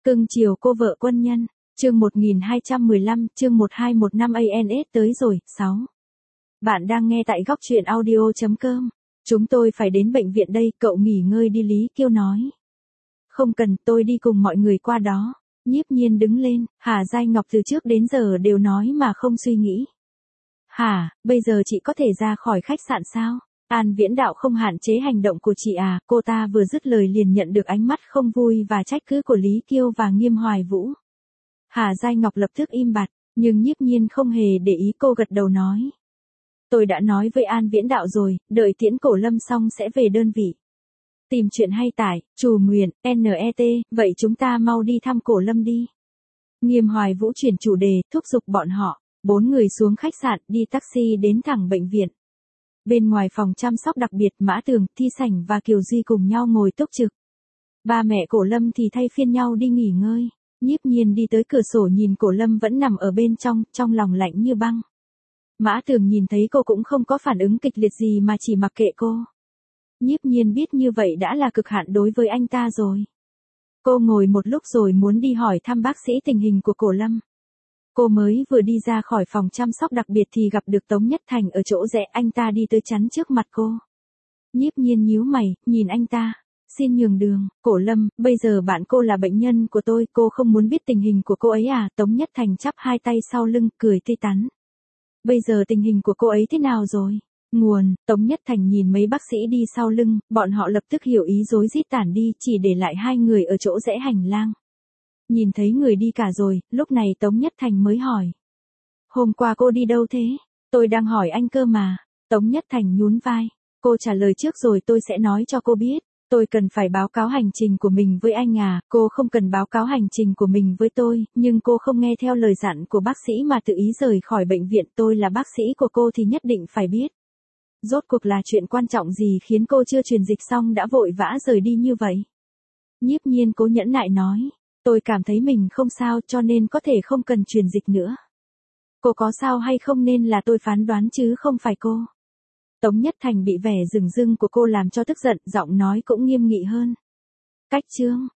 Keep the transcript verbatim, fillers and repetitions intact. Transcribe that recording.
Cưng chiều cô vợ quân nhân. Chương một nghìn hai trăm mười lăm, chương một hai một năm a en ét tới rồi. sáu. Bạn đang nghe tại góc truyện audio chấm com. Chúng tôi phải đến bệnh viện đây, cậu nghỉ ngơi đi, Lý Kiêu nói. Không cần, tôi đi cùng mọi người qua đó. Nhiếp Nhiên đứng lên, Hà Giai Ngọc từ trước đến giờ đều nói mà không suy nghĩ. Hả, bây giờ chị có thể ra khỏi khách sạn sao? An Viễn Đạo không hạn chế hành động của chị à, cô ta vừa dứt lời liền nhận được ánh mắt không vui và trách cứ của Lý Kiêu và Nghiêm Hoài Vũ. Hà Giai Ngọc lập tức im bặt, nhưng Nhiếp Nhiên không hề để ý, cô gật đầu nói. Tôi đã nói với An Viễn Đạo rồi, đợi tiễn Cổ Lâm xong sẽ về đơn vị. Tìm chuyện hay tải, Trù Nguyền, en e tê, vậy chúng ta mau đi thăm Cổ Lâm đi. Nghiêm Hoài Vũ chuyển chủ đề, thúc giục bọn họ. Bốn người xuống khách sạn, đi taxi đến thẳng bệnh viện. Bên ngoài phòng chăm sóc đặc biệt, Mã Tường, Thi Sảnh và Kiều Duy cùng nhau ngồi túc trực. Ba mẹ Cổ Lâm thì thay phiên nhau đi nghỉ ngơi. Nhiếp Nhiên đi tới cửa sổ nhìn Cổ Lâm vẫn nằm ở bên trong, trong lòng lạnh như băng. Mã Tường nhìn thấy cô cũng không có phản ứng kịch liệt gì mà chỉ mặc kệ cô. Nhiếp Nhiên biết như vậy đã là cực hạn đối với anh ta rồi. Cô ngồi một lúc rồi muốn đi hỏi thăm bác sĩ tình hình của Cổ Lâm. Cô mới vừa đi ra khỏi phòng chăm sóc đặc biệt thì gặp được Tống Nhất Thành ở chỗ rẽ, anh ta đi tới chắn trước mặt cô. Nhiếp Nhiên nhíu mày, nhìn anh ta. Xin nhường đường, Cổ Lâm, bây giờ bạn cô là bệnh nhân của tôi, cô không muốn biết tình hình của cô ấy à? Tống Nhất Thành chắp hai tay sau lưng, cười tươi tắn. Bây giờ tình hình của cô ấy thế nào rồi? Nguồn, Tống Nhất Thành nhìn mấy bác sĩ đi sau lưng, bọn họ lập tức hiểu ý rối rít tản đi, chỉ để lại hai người ở chỗ rẽ hành lang. Nhìn thấy người đi cả rồi, lúc này Tống Nhất Thành mới hỏi. Hôm qua cô đi đâu thế? Tôi đang hỏi anh cơ mà. Tống Nhất Thành nhún vai. Cô trả lời trước rồi tôi sẽ nói cho cô biết. Tôi cần phải báo cáo hành trình của mình với anh à, cô không cần báo cáo hành trình của mình với tôi, nhưng cô không nghe theo lời dặn của bác sĩ mà tự ý rời khỏi bệnh viện, tôi là bác sĩ của cô thì nhất định phải biết. Rốt cuộc là chuyện quan trọng gì khiến cô chưa truyền dịch xong đã vội vã rời đi như vậy? Nhiếp Nhiên cố nhẫn nại nói. Tôi cảm thấy mình không sao cho nên có thể không cần truyền dịch nữa. Cô có sao hay không nên là tôi phán đoán chứ không phải cô. Tống Nhất Thành bị vẻ rừng rưng của cô làm cho tức giận, giọng nói cũng nghiêm nghị hơn. Cách chương,